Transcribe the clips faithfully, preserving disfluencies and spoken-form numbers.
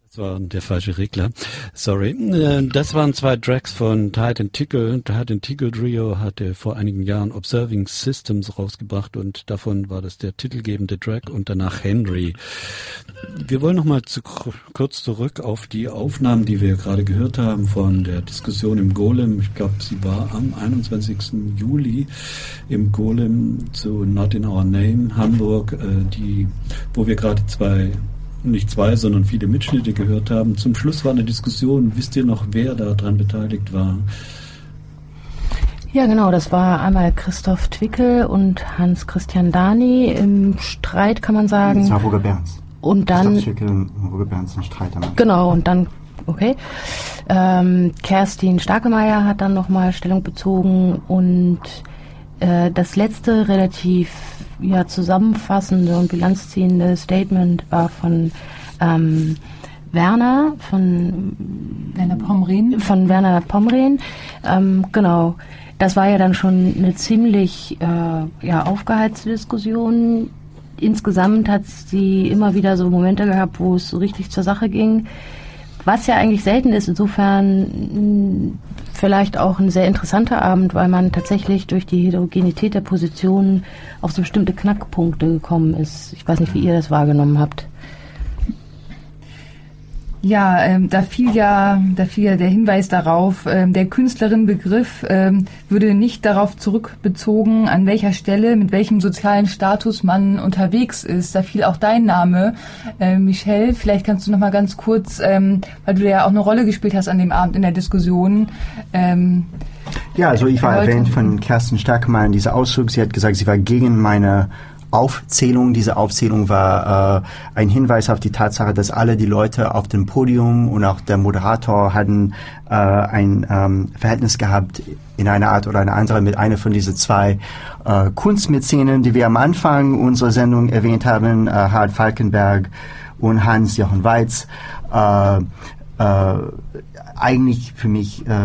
Das war der falsche Regler. Sorry. Das waren zwei Tracks von Titan Tickle. Titan Tickle Trio hatte vor einigen Jahren Observing Systems rausgebracht und davon war das der titelgebende Track und danach Henry. Wir wollen nochmal zu, kurz zurück auf die Aufnahmen, die wir gerade gehört haben von der Diskussion im Golem. Ich glaube, sie war am einundzwanzigsten Juli im Golem zu Not in Our Name, Hamburg, die, wo wir gerade zwei nicht zwei, sondern viele Mitschnitte gehört haben. Zum Schluss war eine Diskussion. Wisst ihr noch, wer daran beteiligt war? Ja, genau. Das war einmal Christoph Twickel und Hans-Christian Dani im Streit, kann man sagen. Das war Roger Berns. Und dann... Christoph Twickel und Roger Berns im Streit. Genau, und dann... Okay. Ähm, Kerstin Starkemeyer hat dann nochmal Stellung bezogen und äh, das letzte relativ ja, zusammenfassende und bilanzziehende Statement war von ähm, Werner, von Werner Pomrehn. Von Werner Pomrehn. Ähm, genau. Das war ja dann schon eine ziemlich äh, ja, aufgeheizte Diskussion. Insgesamt hat sie immer wieder so Momente gehabt, wo es so richtig zur Sache ging. Was ja eigentlich selten ist, insofern vielleicht auch ein sehr interessanter Abend, weil man tatsächlich durch die Heterogenität der Positionen auf so bestimmte Knackpunkte gekommen ist. Ich weiß nicht, wie ihr das wahrgenommen habt. Ja, ähm, da fiel ja, da fiel ja der Hinweis darauf, ähm, der Künstlerinnenbegriff ähm, würde nicht darauf zurückbezogen, an welcher Stelle, mit welchem sozialen Status man unterwegs ist. Da fiel auch dein Name, äh, Michelle. Vielleicht kannst du noch mal ganz kurz, ähm, weil du ja auch eine Rolle gespielt hast an dem Abend in der Diskussion. Ähm, ja, also ich war erwähnt von Kerstin Starkemeyer in dieser Auszug. Sie hat gesagt, sie war gegen meine Aufzählung. Diese Aufzählung war äh, ein Hinweis auf die Tatsache, dass alle die Leute auf dem Podium und auch der Moderator hatten äh, ein ähm, Verhältnis gehabt in einer Art oder einer anderen mit einer von diesen zwei äh, Kunstmäzenen, die wir am Anfang unserer Sendung erwähnt haben, äh, Harald Falkenberg und Hans-Jochen Weitz. Äh, äh, eigentlich für mich äh,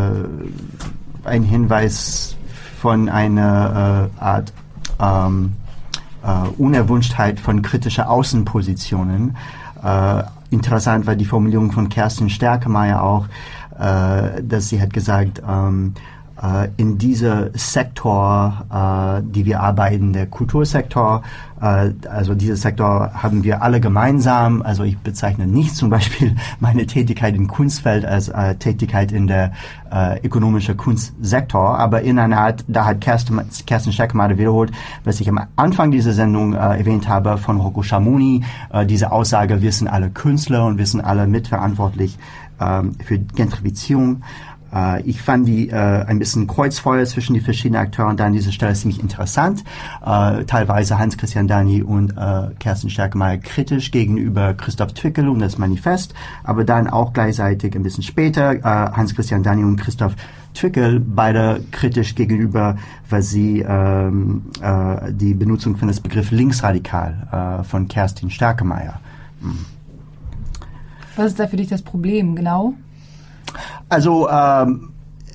ein Hinweis von einer äh, Art ähm, Uh, Unerwünschtheit von kritischer Außenpositionen. Uh, interessant war die Formulierung von Kerstin Starkemeyer auch, uh, dass sie hat gesagt, um, uh, in dieser Sektor, uh, die wir arbeiten, der Kultursektor, uh, also dieser Sektor haben wir alle gemeinsam. Also ich bezeichne nicht zum Beispiel meine Tätigkeit im Kunstfeld als uh, Tätigkeit in der uh, ökonomischen Kunstsektor, aber in einer Art, da hat Kerstin, Kerstin Starkemeyer wiederholt, was ich am Anfang dieser Sendung uh, erwähnt habe von Rocco Schamoni, uh, diese Aussage, wir sind alle Künstler und wir sind alle mitverantwortlich uh, für Gentrifizierung. Uh, ich fand die uh, ein bisschen Kreuzfeuer zwischen die verschiedenen Akteuren da an dieser Stelle ziemlich interessant. Uh, teilweise Hans-Christian Dani und uh, Kerstin Starkemeyer kritisch gegenüber Christoph Twickel und das Manifest, aber dann auch gleichzeitig ein bisschen später uh, Hans-Christian Dani und Christoph Twickel beide kritisch gegenüber, weil sie ähm, äh, die Benutzung von das Begriff linksradikal äh, von Kerstin Starkemeyer. Hm. Was ist da für dich das Problem, genau? Also ähm,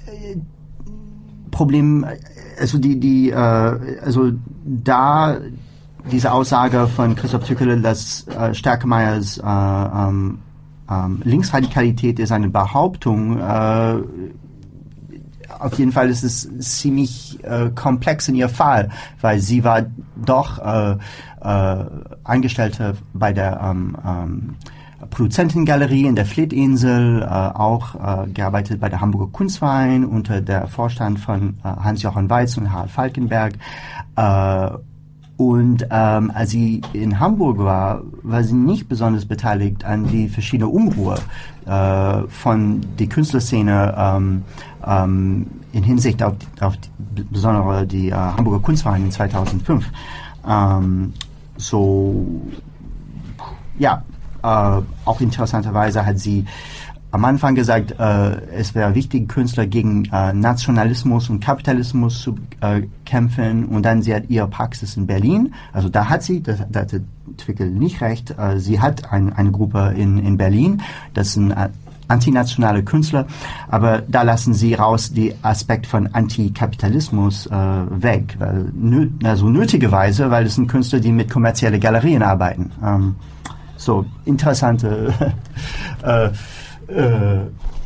Problem, also die die äh, also da diese Aussage von Christoph Twickel, dass äh, Starkemeyers äh, ähm, ähm, Linksradikalität ist eine Behauptung. Äh, auf jeden Fall ist es ziemlich äh, komplex in ihr Fall, weil sie war doch äh, äh, Angestellte bei der ähm, ähm, Produzentengalerie in der Fleetinsel, äh, auch äh, gearbeitet bei der Hamburger Kunstverein unter der Vorstand von äh, Hans-Jochen Weitz und Harald Falkenberg. Äh, und ähm, als sie in Hamburg war, war sie nicht besonders beteiligt an die verschiedene Unruhe äh, von der Künstlerszene ähm, ähm, in Hinsicht auf, auf die, besonders die äh, Hamburger Kunstverein in zweitausendfünf. Ähm, so, ja, Äh, auch interessanterweise hat sie am Anfang gesagt, äh, es wäre wichtig, Künstler gegen äh, Nationalismus und Kapitalismus zu äh, kämpfen, und dann sie hat ihre Praxis in Berlin, also da hat sie, da hatte Twickel nicht recht, äh, sie hat ein, eine Gruppe in, in Berlin, das sind äh, antinationale Künstler, aber da lassen sie raus die Aspekt von Antikapitalismus äh, weg, weil, nö, also nötigerweise, weil es sind Künstler, die mit kommerziellen Galerien arbeiten. Ähm, so interessante äh, äh,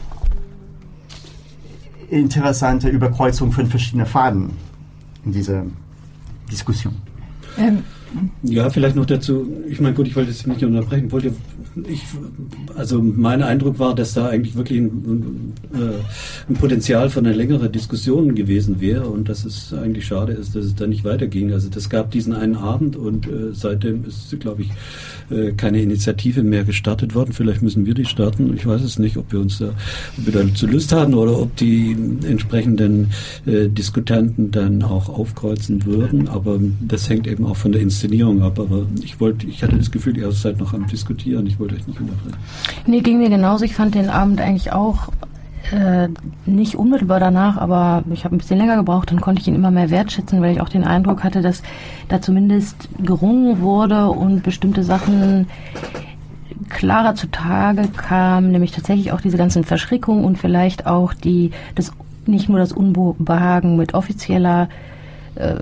interessante Überkreuzung von verschiedenen Faden in dieser Diskussion. Ähm. Ja, vielleicht noch dazu, ich meine, gut, ich wollte es nicht unterbrechen, wollte ich, also mein Eindruck war, dass da eigentlich wirklich ein, äh, ein Potenzial für eine längere Diskussion gewesen wäre und dass es eigentlich schade ist, dass es da nicht weiterging. Also das gab diesen einen Abend und äh, seitdem ist, glaube ich, äh, keine Initiative mehr gestartet worden. Vielleicht müssen wir die starten. Ich weiß es nicht, ob wir uns da, ob wir dazu Lust haben oder ob die entsprechenden äh, Diskutanten dann auch aufkreuzen würden. Aber das hängt eben auch von der Inszenierung ab. Aber ich wollte, ich hatte das Gefühl, ihr seid noch am Diskutieren. Ich wollte euch nicht unterbrechen. Nee, ging mir genauso. Ich fand den Abend eigentlich auch äh, nicht unmittelbar danach, aber ich habe ein bisschen länger gebraucht, dann konnte ich ihn immer mehr wertschätzen, weil ich auch den Eindruck hatte, dass da zumindest gerungen wurde und bestimmte Sachen klarer zutage kamen, nämlich tatsächlich auch diese ganzen Verschrickungen und vielleicht auch die, das, nicht nur das Unbehagen mit offizieller äh,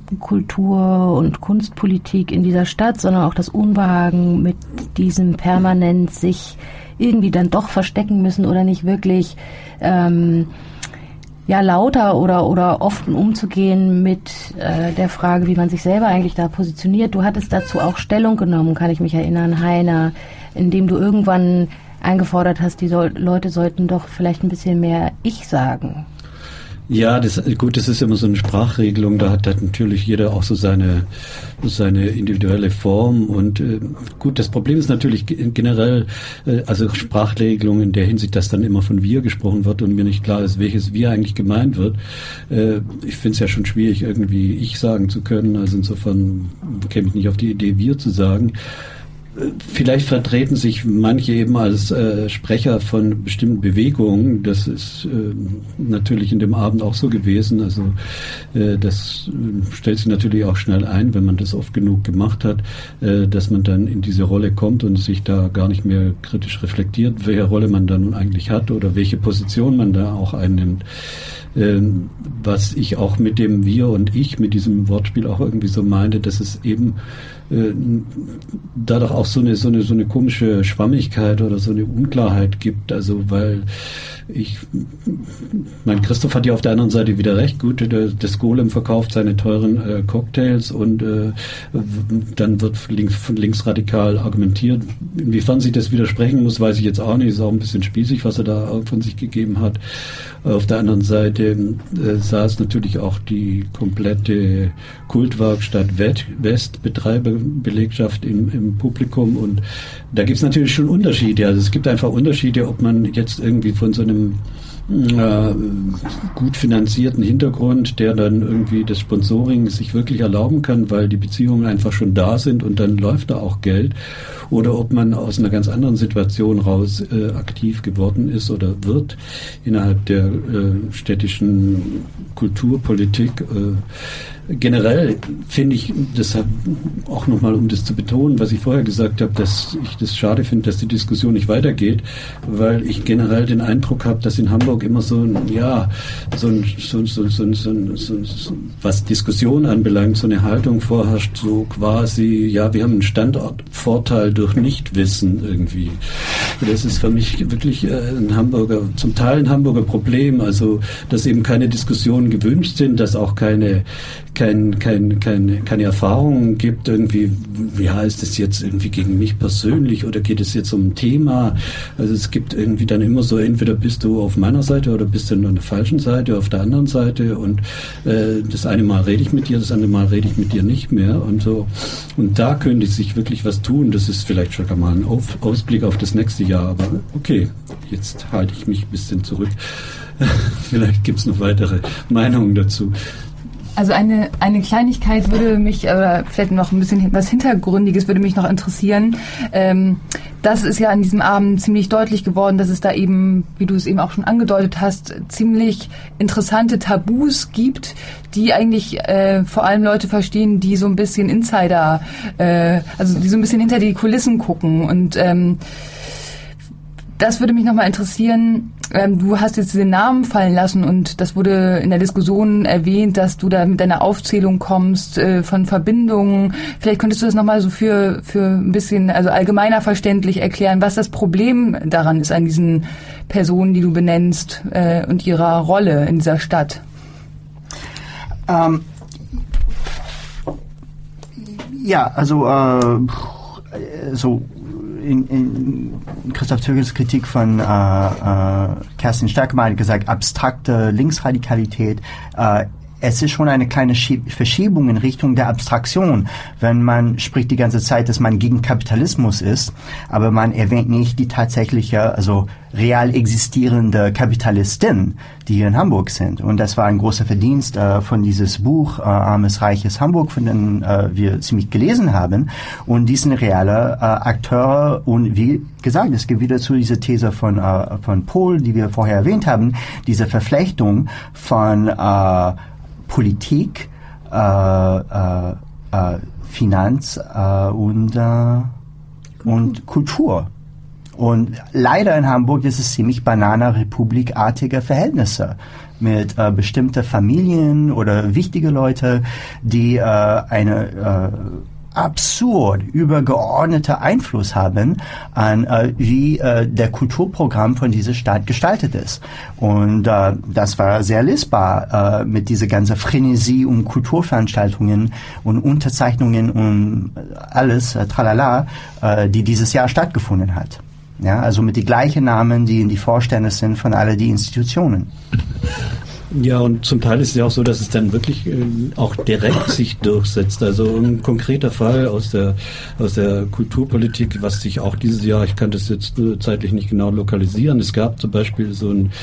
Kultur- und Kunstpolitik in dieser Stadt, sondern auch das Unbehagen mit diesem permanent sich irgendwie dann doch verstecken müssen oder nicht wirklich ähm, ja lauter oder oder offen umzugehen mit äh, der Frage, wie man sich selber eigentlich da positioniert. Du hattest dazu auch Stellung genommen, kann ich mich erinnern, Heiner, indem du irgendwann eingefordert hast, die soll, Leute sollten doch vielleicht ein bisschen mehr Ich sagen. Ja, das, gut, das ist immer so eine Sprachregelung, da hat, hat natürlich jeder auch so seine, seine individuelle Form und äh, gut, das Problem ist natürlich generell, äh, also Sprachregelungen in der Hinsicht, dass dann immer von wir gesprochen wird und mir nicht klar ist, welches wir eigentlich gemeint wird. Äh, ich finde es ja schon schwierig, irgendwie ich sagen zu können, also insofern käme ich nicht auf die Idee, wir zu sagen. Vielleicht vertreten sich manche eben als äh, Sprecher von bestimmten Bewegungen. Das ist äh, natürlich in dem Abend auch so gewesen. Also äh, das äh, stellt sich natürlich auch schnell ein, wenn man das oft genug gemacht hat, äh, dass man dann in diese Rolle kommt und sich da gar nicht mehr kritisch reflektiert, welche Rolle man da nun eigentlich hat oder welche Position man da auch einnimmt. Ähm, was ich auch mit dem Wir und Ich, mit diesem Wortspiel auch irgendwie so meinte, dass es eben äh, dadurch auch so eine, so eine, so eine komische Schwammigkeit oder so eine Unklarheit gibt. Also, weil ich, mein Christoph hat ja auf der anderen Seite wieder recht, gut, der, das Golem verkauft seine teuren äh, Cocktails und äh, dann wird links, von linksradikal argumentiert. Inwiefern sich das widersprechen muss, weiß ich jetzt auch nicht. Ist auch ein bisschen spießig, was er da von sich gegeben hat. Auf der anderen Seite äh, saß natürlich auch die komplette Kultwerkstatt West Betreiberbelegschaft im, im Publikum und da gibt es natürlich schon Unterschiede. Also es gibt einfach Unterschiede, ob man jetzt irgendwie von so einem äh, gut finanzierten Hintergrund, der dann irgendwie das Sponsoring sich wirklich erlauben kann, weil die Beziehungen einfach schon da sind und dann läuft da auch Geld, oder ob man aus einer ganz anderen Situation raus äh, aktiv geworden ist oder wird innerhalb der äh, städtischen Kulturpolitik. Äh, Generell finde ich, deshalb auch nochmal, um das zu betonen, was ich vorher gesagt habe, dass ich das schade finde, dass die Diskussion nicht weitergeht, weil ich generell den Eindruck habe, dass in Hamburg immer so ein, ja, so ein, so, so, so, so, so, so was Diskussion anbelangt, so eine Haltung vorherrscht, so quasi, ja, wir haben einen Standortvorteil durch Nichtwissen irgendwie. Das ist für mich wirklich ein Hamburger, zum Teil ein Hamburger Problem, also, dass eben keine Diskussionen gewünscht sind, dass auch keine Kein, kein, kein, keine Erfahrungen gibt, irgendwie, ja, ist das jetzt irgendwie gegen mich persönlich oder geht es jetzt um ein Thema? Also es gibt irgendwie dann immer so, entweder bist du auf meiner Seite oder bist du an der falschen Seite, auf der anderen Seite und äh, das eine Mal rede ich mit dir, das andere Mal rede ich mit dir nicht mehr und so. Und da könnte sich wirklich was tun. Das ist vielleicht schon mal ein auf, Ausblick auf das nächste Jahr, aber okay, jetzt halte ich mich ein bisschen zurück. Vielleicht gibt es noch weitere Meinungen dazu. Also eine, eine Kleinigkeit würde mich, oder vielleicht noch ein bisschen was Hintergründiges würde mich noch interessieren. Ähm, das ist ja an diesem Abend ziemlich deutlich geworden, dass es da eben, wie du es eben auch schon angedeutet hast, ziemlich interessante Tabus gibt, die eigentlich äh, vor allem Leute verstehen, die so ein bisschen Insider, äh, also die so ein bisschen hinter die Kulissen gucken und ähm, das würde mich nochmal interessieren. Ähm, du hast jetzt den Namen fallen lassen und das wurde in der Diskussion erwähnt, dass du da mit deiner Aufzählung kommst äh, von Verbindungen. Vielleicht könntest du das nochmal so für, für ein bisschen, also allgemeiner verständlich erklären, was das Problem daran ist an diesen Personen, die du benennst äh, und ihrer Rolle in dieser Stadt. Ähm, ja, also äh, so In, in Christoph Zögels Kritik von äh, äh, Kerstin Stärkemann hat gesagt, abstrakte Linksradikalität, äh, es ist schon eine kleine Verschiebung in Richtung der Abstraktion, wenn man spricht die ganze Zeit, dass man gegen Kapitalismus ist, aber man erwähnt nicht die tatsächliche, also real existierende Kapitalistin, die hier in Hamburg sind. Und das war ein großer Verdienst äh, von dieses Buch äh, Armes, Reiches Hamburg, von dem äh, wir ziemlich gelesen haben. Und die sind reale äh, Akteure. Und wie gesagt, es gibt wieder zu dieser These von, äh, von Pohl, die wir vorher erwähnt haben, diese Verflechtung von äh, Politik, äh, äh, äh, Finanz äh, und, äh, und Kultur. Und leider in Hamburg ist es ziemlich Banana-Republik-artige Verhältnisse mit äh, bestimmte Familien oder wichtige Leute, die äh, eine äh, absurd übergeordnete Einfluss haben an äh, wie äh, der Kulturprogramm von dieser Stadt gestaltet ist. Und äh, das war sehr lesbar äh, mit dieser ganzen Frenesie um Kulturveranstaltungen und Unterzeichnungen und alles, äh, tralala, äh, die dieses Jahr stattgefunden hat. Ja, also mit die gleichen Namen, die in die Vorstände sind von all die Institutionen. Ja, und zum Teil ist es ja auch so, dass es dann wirklich äh, auch direkt sich durchsetzt. Also ein konkreter Fall aus der aus der Kulturpolitik, was sich auch dieses Jahr, ich kann das jetzt äh, zeitlich nicht genau lokalisieren, es gab zum Beispiel so ein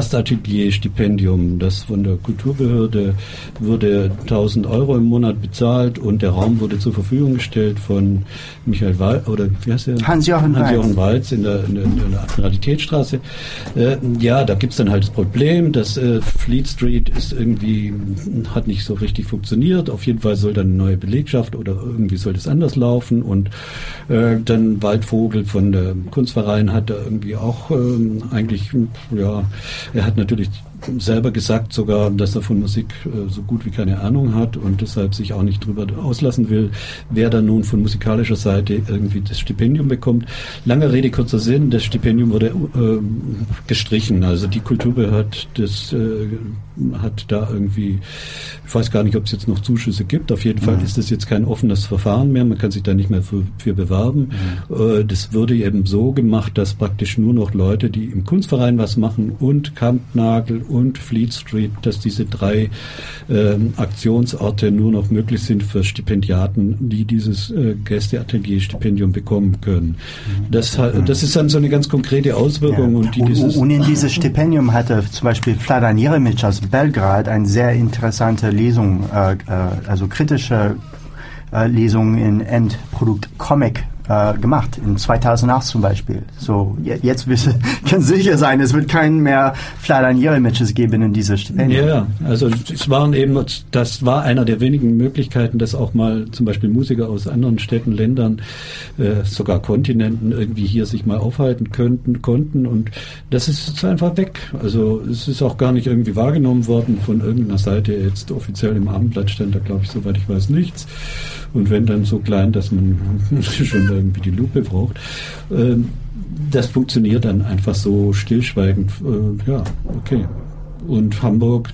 Gastatelier-Stipendium, das von der Kulturbehörde wurde tausend Euro im Monat bezahlt und der Raum wurde zur Verfügung gestellt von Michael Walz, oder wie heißt der? Hans-Jochen Walz. Hans-Jochen Walz in der, in der, in der Admiralitätsstraße. Äh, ja, da gibt's dann halt das Problem, dass äh, Fleet Street ist irgendwie, hat nicht so richtig funktioniert. Auf jeden Fall soll dann eine neue Belegschaft oder irgendwie soll das anders laufen und äh, dann Waldvogel von der Kunstverein hat da irgendwie auch ähm, eigentlich, ja, er hat natürlich selber gesagt sogar, dass er von Musik äh, so gut wie keine Ahnung hat und deshalb sich auch nicht drüber auslassen will, wer dann nun von musikalischer Seite irgendwie das Stipendium bekommt. Lange Rede, kurzer Sinn, das Stipendium wurde äh, gestrichen. Also die Kulturbehörde das, äh, hat da irgendwie, ich weiß gar nicht, ob es jetzt noch Zuschüsse gibt. Auf jeden Fall mhm. ist das jetzt kein offenes Verfahren mehr. Man kann sich da nicht mehr für, für bewerben. Mhm. Äh, das würde eben so gemacht, dass praktisch nur noch Leute, die im Kunstverein was machen und Kampnagel und Fleet Street, dass diese drei äh, Aktionsorte nur noch möglich sind für Stipendiaten, die dieses äh, Gästeatelier-Stipendium bekommen können. Das, das ist dann so eine ganz konkrete Auswirkung. Ja. Und, die und, dieses und in dieses Stipendium hatte zum Beispiel Vladan Jeremic aus Belgrad eine sehr interessante Lesung, äh, also kritische äh, Lesung in Endprodukt Comic äh, gemacht, in zweitausendacht zum Beispiel. So, jetzt kann sicher sein, es wird keinen mehr Vladan Jeremics geben in diese Stipendien. Ja, also es waren eben, das war einer der wenigen Möglichkeiten, dass auch mal zum Beispiel Musiker aus anderen Städten, Ländern, äh, sogar Kontinenten irgendwie hier sich mal aufhalten könnten, konnten und das ist jetzt einfach weg. Also es ist auch gar nicht irgendwie wahrgenommen worden von irgendeiner Seite. Jetzt offiziell im Abendblatt stand da, glaube ich, soweit ich weiß, nichts. Und wenn dann so klein, dass man schon irgendwie die Lupe braucht. Ähm, das funktioniert dann einfach so stillschweigend. Äh, ja, okay. Und Hamburg,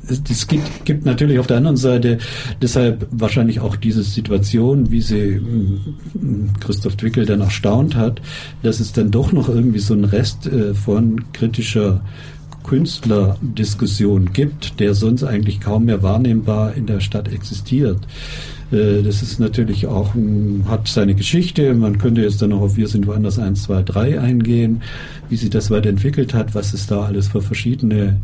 es gibt, gibt natürlich auf der anderen Seite deshalb wahrscheinlich auch diese Situation, wie sie Christoph Twickel dann erstaunt hat, dass es dann doch noch irgendwie so einen Rest äh, von kritischer Künstlerdiskussion gibt, der sonst eigentlich kaum mehr wahrnehmbar in der Stadt existiert. Das ist natürlich auch, hat seine Geschichte. Man könnte jetzt dann noch auf Wir sind woanders eins, zwei, drei eingehen, wie sich das weiterentwickelt hat, was es da alles für verschiedene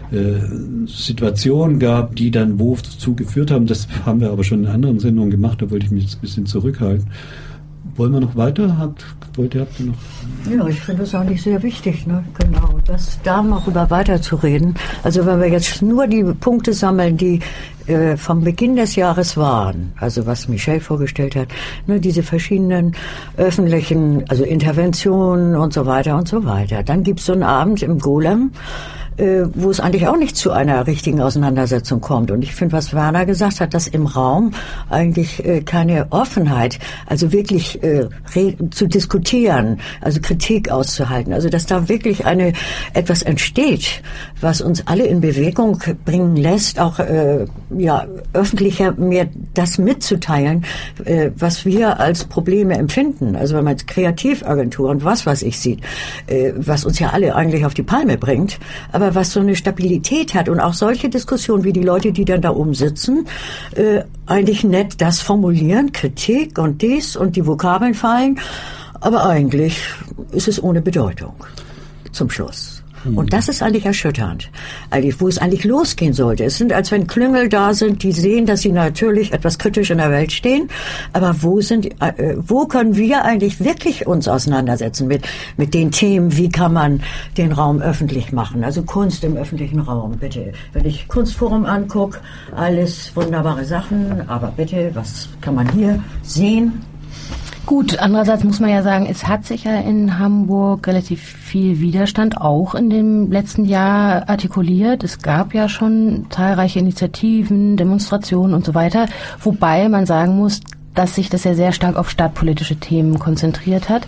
äh, Situationen gab, die dann wozu geführt haben. Das haben wir aber schon in anderen Sendungen gemacht, da wollte ich mich jetzt ein bisschen zurückhalten. Wollen wir noch weiter? Habt, wollt ihr, habt ihr noch? Ja, ich finde das eigentlich sehr wichtig, ne? Genau, das da mal rüber weiterzureden. Also wenn wir jetzt nur die Punkte sammeln, die äh, vom Beginn des Jahres waren, also was Michel vorgestellt hat, ne, diese verschiedenen öffentlichen, also Interventionen und so weiter und so weiter. Dann gibt's so einen Abend im Golem, äh, wo es eigentlich auch nicht zu einer richtigen Auseinandersetzung kommt. Und ich finde, was Werner gesagt hat, dass im Raum eigentlich äh, keine Offenheit, also wirklich äh, zu diskutieren, also Kritik auszuhalten, also dass da wirklich eine etwas entsteht, was uns alle in Bewegung bringen lässt, auch äh, ja öffentlicher mir das mitzuteilen, äh, was wir als Probleme empfinden. Also wenn man jetzt Kreativagentur und was was ich sieht, äh, was uns ja alle eigentlich auf die Palme bringt, aber was so eine Stabilität hat und auch solche Diskussionen wie die Leute, die dann da oben sitzen, äh, eigentlich nett das formulieren, Kritik und dies und die Vokabeln fallen, aber eigentlich ist es ohne Bedeutung zum Schluss. Und das ist eigentlich erschütternd, eigentlich, wo es eigentlich losgehen sollte. Es sind, als wenn Klüngel da sind, die sehen, dass sie natürlich etwas kritisch in der Welt stehen, aber wo sind, äh, wo können wir eigentlich wirklich uns auseinandersetzen mit, mit den Themen, wie kann man den Raum öffentlich machen? Also Kunst im öffentlichen Raum, bitte. Wenn ich Kunstforum angucke, alles wunderbare Sachen, aber bitte, was kann man hier sehen? Gut, andererseits muss man ja sagen, es hat sich ja in Hamburg relativ viel Widerstand auch in dem letzten Jahr artikuliert. Es gab ja schon zahlreiche Initiativen, Demonstrationen und so weiter, wobei man sagen muss, dass sich das ja sehr stark auf stadtpolitische Themen konzentriert hat.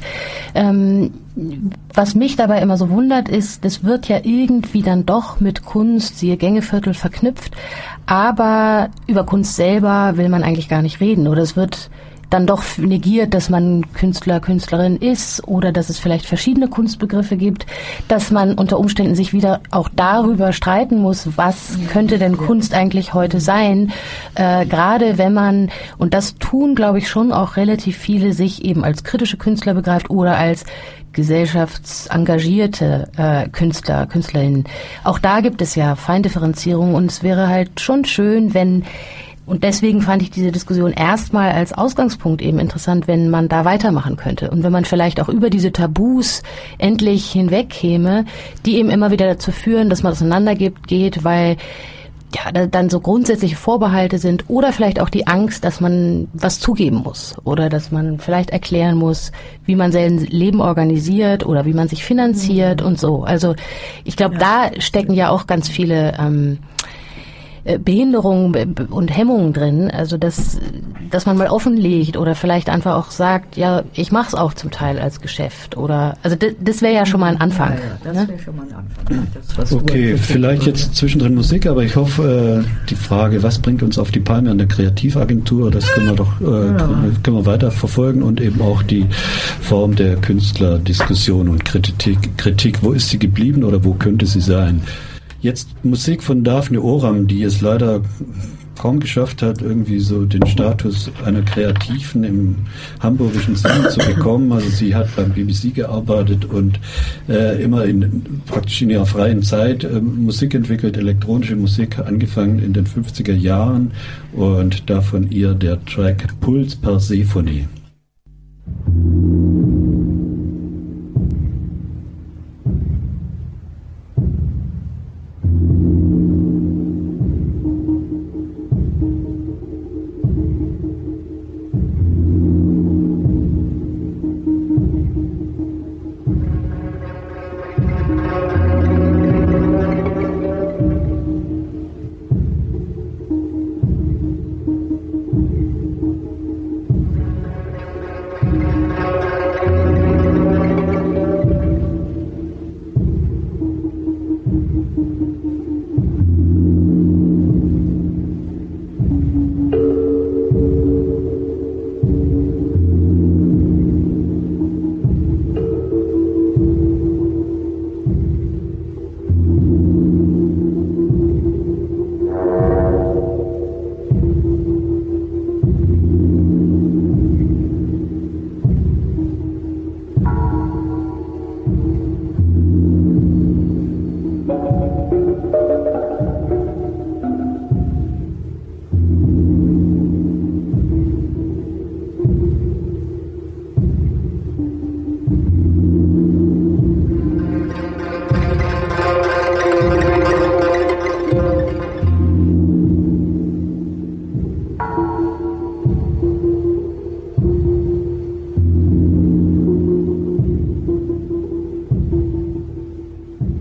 Ähm, was mich dabei immer so wundert, ist, das wird ja irgendwie dann doch mit Kunst, siehe Gängeviertel, verknüpft, aber über Kunst selber will man eigentlich gar nicht reden, oder es wird dann doch negiert, dass man Künstler, Künstlerin ist oder dass es vielleicht verschiedene Kunstbegriffe gibt, dass man unter Umständen sich wieder auch darüber streiten muss, was könnte denn Kunst eigentlich heute sein, äh, gerade wenn man, und das tun, glaube ich, schon auch relativ viele, sich eben als kritische Künstler begreift oder als gesellschaftsengagierte äh, Künstler, Künstlerinnen. Auch da gibt es ja Feindifferenzierung und es wäre halt schon schön, wenn. Und deswegen fand ich diese Diskussion erstmal als Ausgangspunkt eben interessant, wenn man da weitermachen könnte. Und wenn man vielleicht auch über diese Tabus endlich hinwegkäme, die eben immer wieder dazu führen, dass man auseinandergeht, geht, weil ja da, dann so grundsätzliche Vorbehalte sind oder vielleicht auch die Angst, dass man was zugeben muss oder dass man vielleicht erklären muss, wie man sein Leben organisiert oder wie man sich finanziert mhm. und so. Also ich glaube, ja. da stecken ja auch ganz viele ähm, Behinderungen und Hemmungen drin, also dass, dass man mal offenlegt oder vielleicht einfach auch sagt, ja, ich mache es auch zum Teil als Geschäft oder, also das, das wäre ja schon mal ein Anfang. Ja, ja, das wäre schon mal ein Anfang. Das, okay, vielleicht jetzt zwischendrin Musik, aber ich hoffe, äh, die Frage, was bringt uns auf die Palme an der Kreativagentur, das können wir doch äh, ja. können wir weiter verfolgen und eben auch die Form der Künstlerdiskussion und Kritik, Kritik, wo ist sie geblieben oder wo könnte sie sein? Jetzt Musik von Daphne Oram, die es leider kaum geschafft hat, irgendwie so den Status einer Kreativen im hamburgischen Sinne zu bekommen. Also sie hat beim B B C gearbeitet und äh, immer in praktisch in ihrer freien Zeit äh, Musik entwickelt, elektronische Musik, angefangen in den fünfziger Jahren und davon ihr der Track Puls Persephone. Thank you.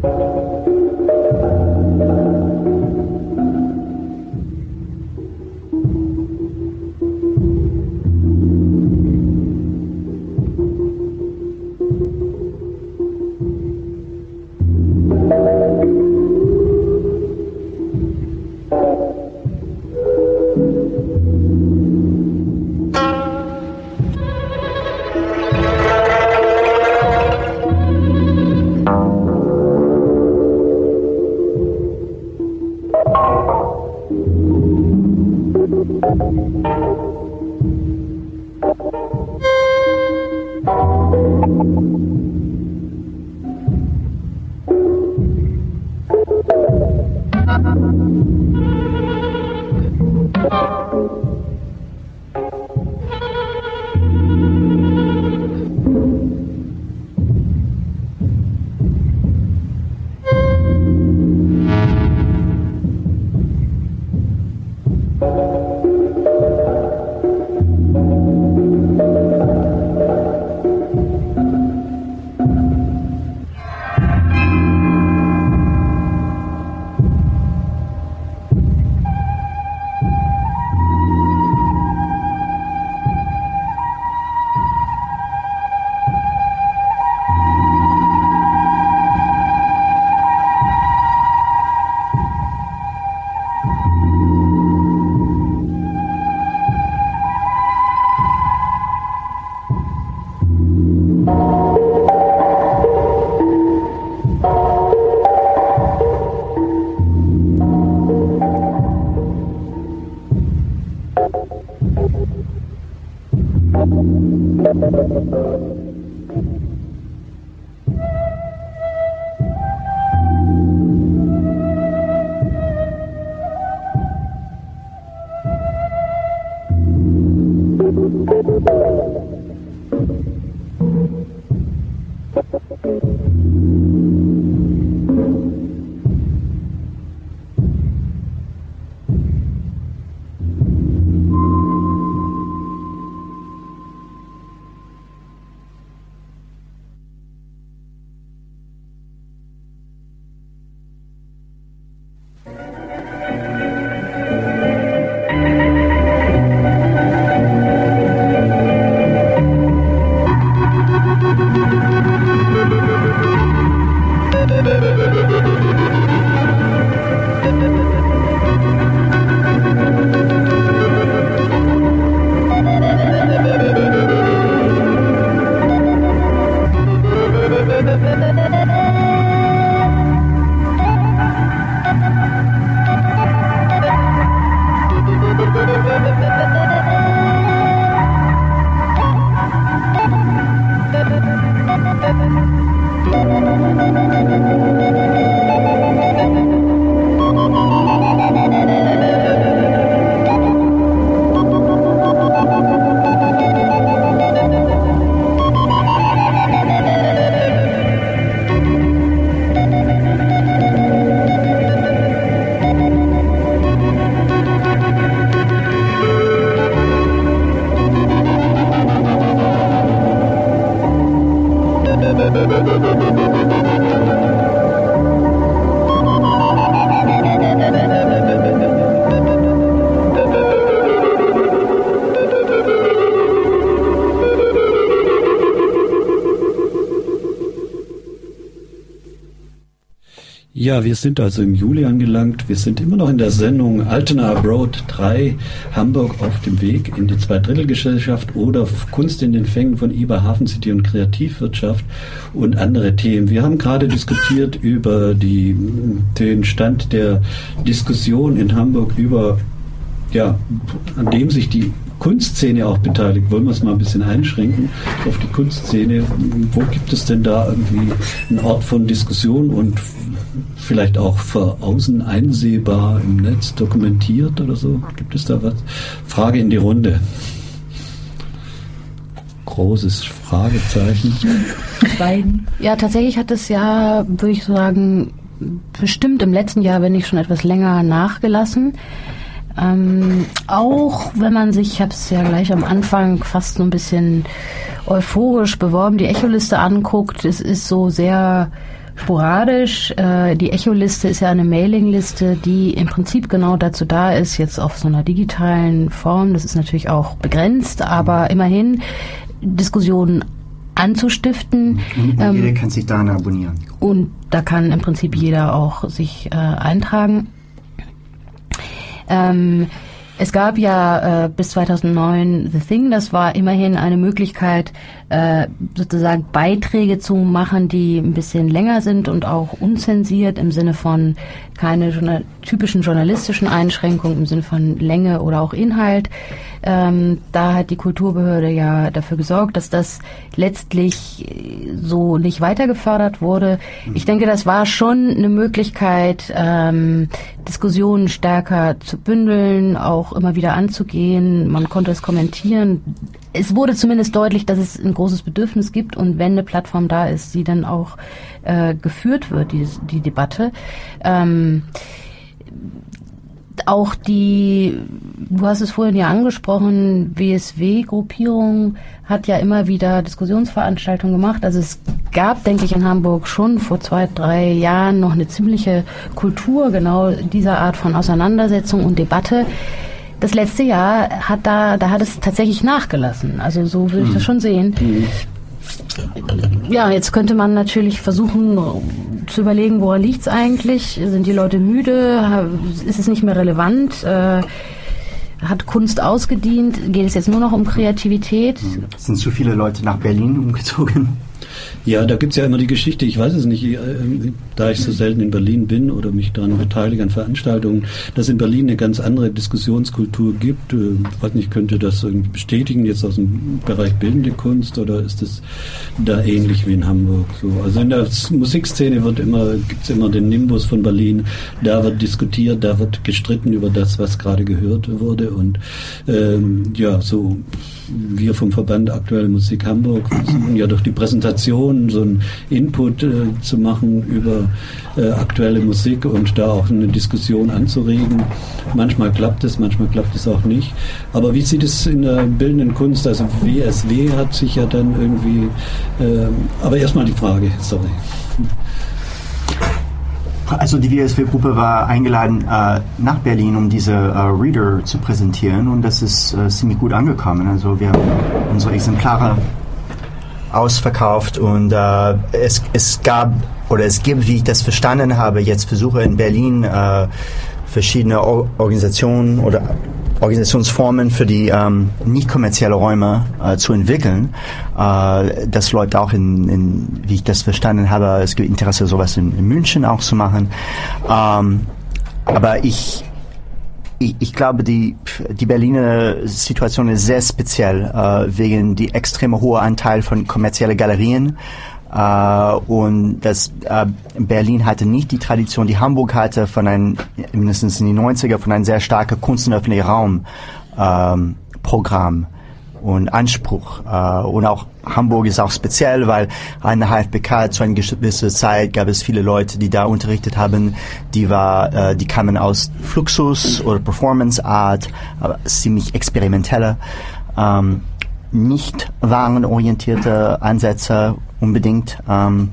Ja, wir sind also im Juli angelangt. Wir sind immer noch in der Sendung Altena Abroad drei, Hamburg auf dem Weg in die Zweidrittelgesellschaft oder Kunst in den Fängen von I B A Hafen City und Kreativwirtschaft und andere Themen. Wir haben gerade diskutiert über die, den Stand der Diskussion in Hamburg über, ja, an dem sich die Kunstszene auch beteiligt. Wollen wir es mal ein bisschen einschränken auf die Kunstszene? Wo gibt es denn da irgendwie einen Ort von Diskussion und vielleicht auch von außen einsehbar im Netz dokumentiert oder so? Gibt es da was? Frage in die Runde. Großes Fragezeichen. Beiden. Ja, tatsächlich hat es ja, würde ich sagen, bestimmt im letzten Jahr, wenn nicht schon etwas länger, nachgelassen. Ähm, auch wenn man sich, ich habe es ja gleich am Anfang fast so ein bisschen euphorisch beworben, die Echoliste anguckt, es ist so sehr sporadisch. Äh, die Echoliste ist ja eine Mailingliste, die im Prinzip genau dazu da ist, jetzt auf so einer digitalen Form, das ist natürlich auch begrenzt, aber immerhin Diskussionen anzustiften. Und ähm, jeder kann sich da abonnieren. Und da kann im Prinzip jeder auch sich äh, eintragen. Ähm, Es gab ja äh, bis zweitausendneun The Thing, das war immerhin eine Möglichkeit, äh, sozusagen Beiträge zu machen, die ein bisschen länger sind und auch unzensiert im Sinne von keine journal- typischen journalistischen Einschränkungen im Sinne von Länge oder auch Inhalt. Ähm, da hat die Kulturbehörde ja dafür gesorgt, dass das letztlich so nicht weiter gefördert wurde. Ich denke, das war schon eine Möglichkeit, ähm, Diskussionen stärker zu bündeln, auch immer wieder anzugehen. Man konnte es kommentieren. Es wurde zumindest deutlich, dass es ein großes Bedürfnis gibt und wenn eine Plattform da ist, die dann auch äh, geführt wird, die, die Debatte. Ähm, auch die, du hast es vorhin ja angesprochen, W S W-Gruppierung hat ja immer wieder Diskussionsveranstaltungen gemacht. Also es gab, denke ich, in Hamburg schon vor zwei, drei Jahren noch eine ziemliche Kultur genau dieser Art von Auseinandersetzung und Debatte. Das letzte Jahr hat da, da hat es tatsächlich nachgelassen. Also so würde ich das schon sehen. Ja, jetzt könnte man natürlich versuchen zu überlegen, woran liegt es eigentlich? Sind die Leute müde? Ist es nicht mehr relevant? Äh, hat Kunst ausgedient? Geht es jetzt nur noch um Kreativität? Sind zu viele Leute nach Berlin umgezogen? Ja, da gibt's ja immer die Geschichte, ich weiß es nicht, äh, da ich so selten in Berlin bin oder mich daran beteilige an Veranstaltungen, dass in Berlin eine ganz andere Diskussionskultur gibt. Äh, weiß nicht, könnte das irgendwie bestätigen, jetzt aus dem Bereich bildende Kunst, oder ist es da ähnlich wie in Hamburg? So, also in der Musikszene wird immer, gibt's immer den Nimbus von Berlin, da wird diskutiert, da wird gestritten über das, was gerade gehört wurde, und ähm, ja, so wir vom Verband Aktuelle Musik Hamburg versuchen ja durch die Präsentation so einen Input äh, zu machen über äh, aktuelle Musik und da auch eine Diskussion anzuregen. Manchmal klappt es, manchmal klappt es auch nicht. Aber wie sieht es in der bildenden Kunst, also W S W hat sich ja dann irgendwie, äh, aber erstmal die Frage, sorry. Also die W S W-Gruppe war eingeladen äh, nach Berlin, um diese äh, Reader zu präsentieren, und das ist äh, ziemlich gut angekommen. Also wir haben unsere Exemplare ausverkauft und äh, es, es gab oder es gibt, wie ich das verstanden habe, jetzt Versuche in Berlin, äh, verschiedene Or- Organisationen oder Organisationsformen für die ähm, nicht kommerzielle Räume äh, zu entwickeln. Äh, das läuft auch in, in, wie ich das verstanden habe, es gibt Interesse, sowas in, in München auch zu machen. Ähm, aber ich, ich, ich glaube, die, die Berliner Situation ist sehr speziell, äh, wegen die extrem hohe Anteil von kommerziellen Galerien. Uh, und das uh, Berlin hatte nicht die Tradition, die Hamburg hatte, von einem, mindestens in die neunziger, von einem sehr starken Kunst- und öffentlichen Raum ähm, Programm und Anspruch. Uh, und auch Hamburg ist auch speziell, weil an der H F B K zu einer gewissen Zeit gab es viele Leute, die da unterrichtet haben, die war, uh, die kamen aus Fluxus oder Performance Art, aber ziemlich experimenteller, um, nicht warenorientierte Ansätze unbedingt. Ähm,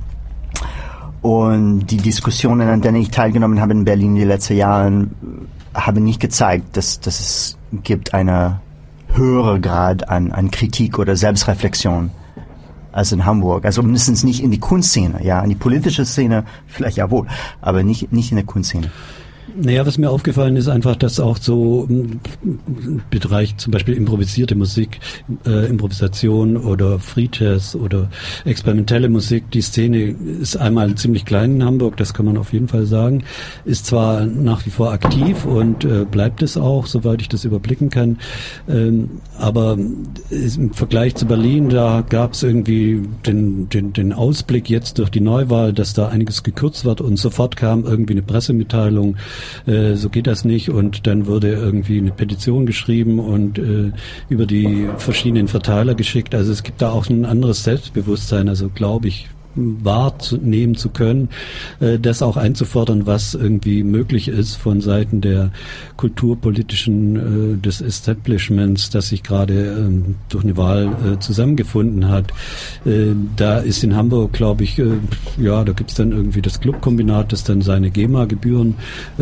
und die Diskussionen, an denen ich teilgenommen habe in Berlin in den letzten Jahren, haben nicht gezeigt, dass, dass es gibt eine höhere Grad an, an Kritik oder Selbstreflexion als in Hamburg. Also mindestens nicht in die Kunstszene, ja, in die politische Szene vielleicht ja wohl, aber nicht, nicht in der Kunstszene. Naja, was mir aufgefallen ist einfach, dass auch so im Bereich zum Beispiel improvisierte Musik, äh, Improvisation oder Free Jazz oder experimentelle Musik, die Szene ist einmal ziemlich klein in Hamburg, das kann man auf jeden Fall sagen, ist zwar nach wie vor aktiv und äh, bleibt es auch, soweit ich das überblicken kann, ähm, aber im Vergleich zu Berlin, da gab es irgendwie den, den, den Ausblick jetzt durch die Neuwahl, dass da einiges gekürzt wird, und sofort kam irgendwie eine Pressemitteilung, Äh, so geht das nicht, und dann wurde irgendwie eine Petition geschrieben und äh, über die verschiedenen Verteiler geschickt. Also es gibt da auch ein anderes Selbstbewusstsein, also glaube ich, wahrnehmen zu können, äh, das auch einzufordern, was irgendwie möglich ist von Seiten der kulturpolitischen, äh, des Establishments, das sich gerade äh, durch eine Wahl äh, zusammengefunden hat. Äh, da ist in Hamburg, glaube ich, äh, ja, da gibt's dann irgendwie das Clubkombinat, das dann seine GEMA-Gebühren äh,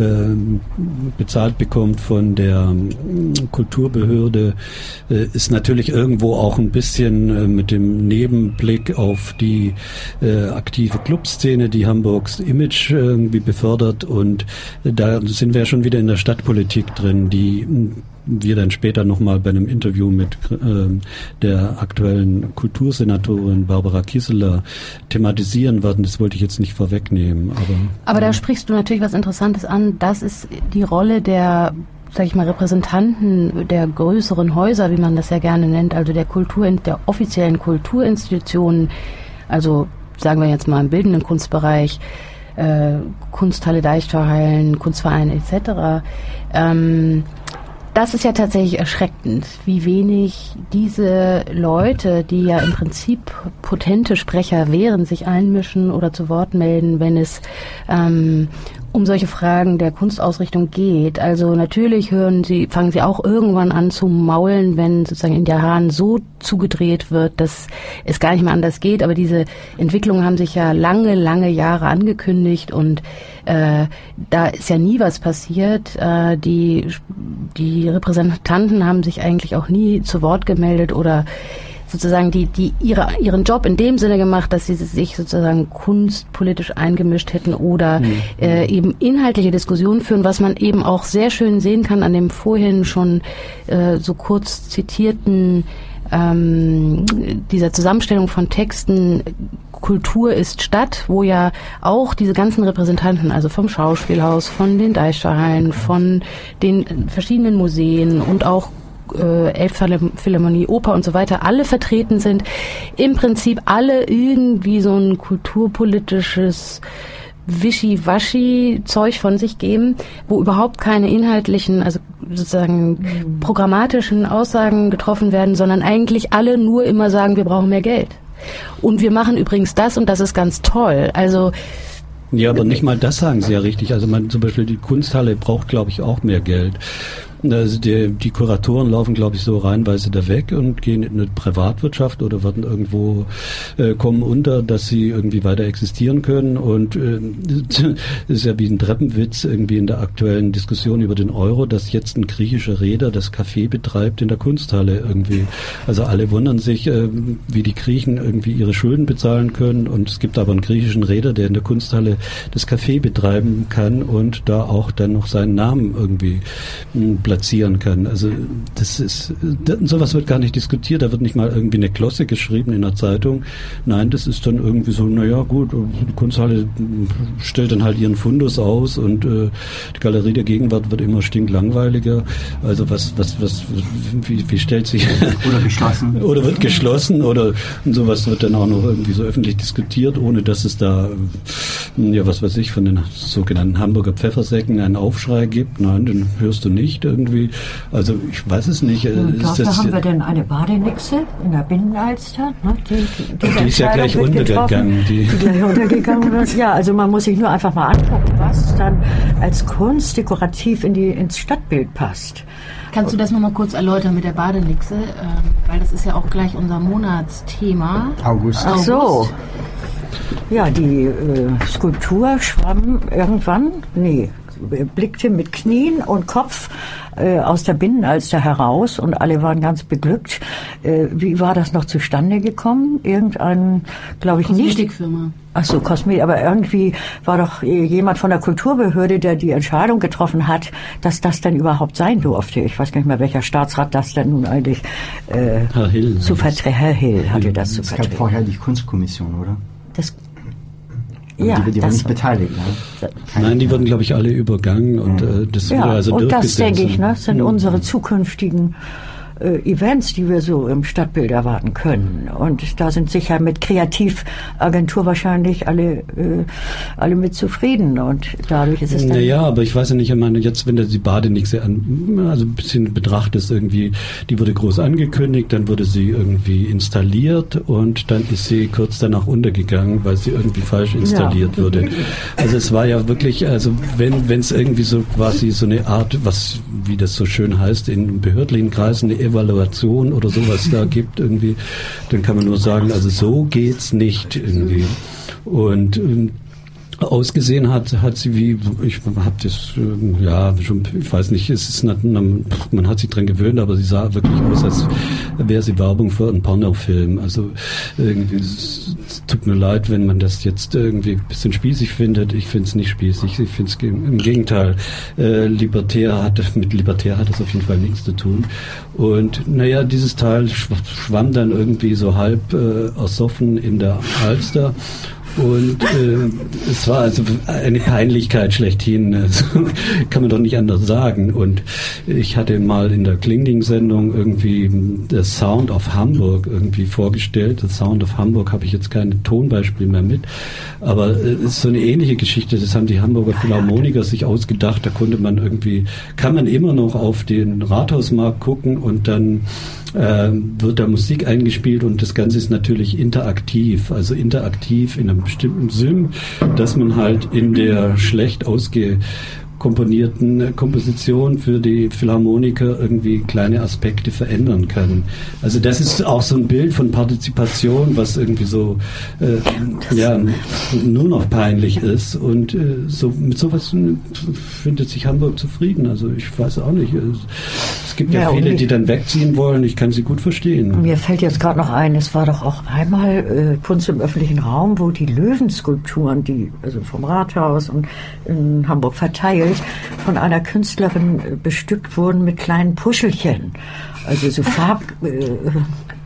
bezahlt bekommt von der äh, Kulturbehörde, äh, ist natürlich irgendwo auch ein bisschen äh, mit dem Nebenblick auf die äh, aktive Clubszene, die Hamburgs Image äh, irgendwie befördert, und äh, da sind wir ja schon wieder in der Stadtpolitik drin, die wir dann später nochmal bei einem Interview mit äh, der aktuellen Kultursenatorin Barbara Kieseler thematisieren werden. Das wollte ich jetzt nicht vorwegnehmen. Aber, aber da sprichst du natürlich was Interessantes an. Das ist die Rolle der, sag ich mal, Repräsentanten der größeren Häuser, wie man das ja gerne nennt, also der Kultur, der offiziellen Kulturinstitutionen, also sagen wir jetzt mal im bildenden Kunstbereich, äh, Kunsthalle Deichtorhallen, Kunstvereine et cetera. Ähm, Das ist ja tatsächlich erschreckend, wie wenig diese Leute, die ja im Prinzip potente Sprecher wären, sich einmischen oder zu Wort melden, wenn es ähm, um solche Fragen der Kunstausrichtung geht. Also natürlich hören sie, fangen sie auch irgendwann an zu maulen, wenn sozusagen in der Hahn so zugedreht wird, dass es gar nicht mehr anders geht. Aber diese Entwicklungen haben sich ja lange, lange Jahre angekündigt, und äh, da ist ja nie was passiert. Äh, die, die Repräsentanten haben sich eigentlich auch nie zu Wort gemeldet oder sozusagen die, die ihre, ihren Job in dem Sinne gemacht, dass sie sich sozusagen kunstpolitisch eingemischt hätten oder mhm. äh, eben inhaltliche Diskussionen führen, was man eben auch sehr schön sehen kann an dem vorhin schon äh, so kurz zitierten ähm, dieser Zusammenstellung von Texten Kultur ist Stadt, wo ja auch diese ganzen Repräsentanten, also vom Schauspielhaus, von den Deichtorhallen, von den verschiedenen Museen und auch äh, Elbphilharmonie, Oper und so weiter, alle vertreten sind, im Prinzip alle irgendwie so ein kulturpolitisches Wischi-Waschi-Zeug von sich geben, wo überhaupt keine inhaltlichen, also sozusagen mhm. programmatischen Aussagen getroffen werden, sondern eigentlich alle nur immer sagen, wir brauchen mehr Geld. Und wir machen übrigens das und das ist ganz toll. Also ja, aber nicht mal das sagen sie ja richtig. Also man, zum Beispiel die Kunsthalle braucht, glaube ich, auch mehr Geld. Also die, die Kuratoren laufen, glaube ich, so reihenweise da weg und gehen in eine Privatwirtschaft oder werden irgendwo, äh, kommen unter, dass sie irgendwie weiter existieren können. Und äh, das ist ja wie ein Treppenwitz irgendwie in der aktuellen Diskussion über den Euro, dass jetzt ein griechischer Reeder das Café betreibt in der Kunsthalle irgendwie. Also alle wundern sich, äh, wie die Griechen irgendwie ihre Schulden bezahlen können. Und es gibt aber einen griechischen Reeder, der in der Kunsthalle das Café betreiben kann und da auch dann noch seinen Namen irgendwie mh, platzieren kann. Also das ist, sowas wird gar nicht diskutiert, da wird nicht mal irgendwie eine Glosse geschrieben in der Zeitung. Nein, das ist dann irgendwie so, naja gut, die Kunsthalle stellt dann halt ihren Fundus aus und äh, die Galerie der Gegenwart wird immer stinklangweiliger. Also was, was, was, wie, wie stellt sich... Oder geschlossen. Oder wird geschlossen oder sowas wird dann auch noch irgendwie so öffentlich diskutiert, ohne dass es da, ja was weiß ich, von den sogenannten Hamburger Pfeffersäcken einen Aufschrei gibt. Nein, den hörst du nicht irgendwie. Also ich weiß es nicht. Und dafür haben wir denn eine Badenixe in der Binnenalster. Ne? Die, die, die ist ja gleich untergegangen. Die, die gleich untergegangen wird. Ja, also man muss sich nur einfach mal angucken, was dann als Kunst dekorativ in die, ins Stadtbild passt. Kannst du das nochmal kurz erläutern mit der Badenixe? Ähm, weil das ist ja auch gleich unser Monatsthema. August. Ach so. Ja, die äh, Skulptur schwamm irgendwann, nee, blickte mit Knien und Kopf äh, aus der Binnenalster heraus und alle waren ganz beglückt. Äh, wie war das noch zustande gekommen? Irgendein, glaube ich, nicht... Kosmetikfirma. Ach so, Kosmetik, aber irgendwie war doch jemand von der Kulturbehörde, der die Entscheidung getroffen hat, dass das denn überhaupt sein durfte. Ich weiß gar nicht mehr, welcher Staatsrat das denn nun eigentlich äh, Herr Hill. zu vertreten. Herr Hill hatte das zu vertreten. Es gab vorher die Kunstkommission, oder? Das Ja, die, die waren nicht beteiligt. Ne? Nein, die wurden, glaube ich, alle übergangen und äh, das ja, wurde also und durchgesetzt. das, denke ich, ne, sind mhm. unsere zukünftigen äh, Events, die wir so im Stadtbild erwarten können. Und da sind sicher mit Kreativagentur wahrscheinlich alle, äh, alle mit zufrieden. Und dadurch ist es dann... Naja, aber ich weiß ja nicht, ich meine, jetzt, wenn du die Badenixe an, also ein bisschen betrachtest, irgendwie, die wurde groß angekündigt, dann wurde sie irgendwie installiert und dann ist sie kurz danach untergegangen, weil sie irgendwie falsch installiert ja. wurde. Also es war ja wirklich, also wenn wenn es irgendwie so quasi so eine Art, was, wie das so schön heißt, in behördlichen Kreisen eine Evaluation oder sowas da gibt irgendwie, dann kann man nur sagen, also so geht's nicht irgendwie. Und ähm, ausgesehen hat hat sie wie, ich habe das äh, ja schon, ich weiß nicht, es ist nicht, man hat sich dran gewöhnt, aber sie sah wirklich aus, als wäre sie Werbung für einen Pornofilm. Also irgendwie, es, es tut mir leid, wenn man das jetzt irgendwie ein bisschen spießig findet. Ich finde es nicht spießig, ich finde es im Gegenteil. Äh, libertär hat mit libertär hat es auf jeden Fall nichts zu tun. Und naja, dieses Teil schwamm dann irgendwie so halb äh, ersoffen in der Alster. Und äh, es war also eine Peinlichkeit schlechthin, also, kann man doch nicht anders sagen. Und ich hatte mal in der Klingding-Sendung irgendwie das Sound of Hamburg irgendwie vorgestellt. Das Sound of Hamburg habe ich jetzt kein Tonbeispiel mehr mit, aber es äh, ist so eine ähnliche Geschichte. Das haben die Hamburger Philharmoniker sich ausgedacht. Da konnte man irgendwie, kann man immer noch auf den Rathausmarkt gucken und dann äh, wird da Musik eingespielt und das Ganze ist natürlich interaktiv, also interaktiv in einem bestimmten Sinn, dass man halt in der schlecht ausgekomponierten Komposition für die Philharmoniker irgendwie kleine Aspekte verändern kann. Also das ist auch so ein Bild von Partizipation, was irgendwie so äh, ja nur noch peinlich ist und äh, so mit sowas findet sich Hamburg zufrieden. Also ich weiß auch nicht. Es gibt ja, ja viele, die dann wegziehen wollen. Ich kann sie gut verstehen. Mir fällt jetzt gerade noch ein, es war doch auch einmal äh, Kunst im öffentlichen Raum, wo die Löwenskulpturen, die also vom Rathaus und in Hamburg verteilt, von einer Künstlerin äh, bestückt wurden mit kleinen Puschelchen. Also so Farbfleckchen.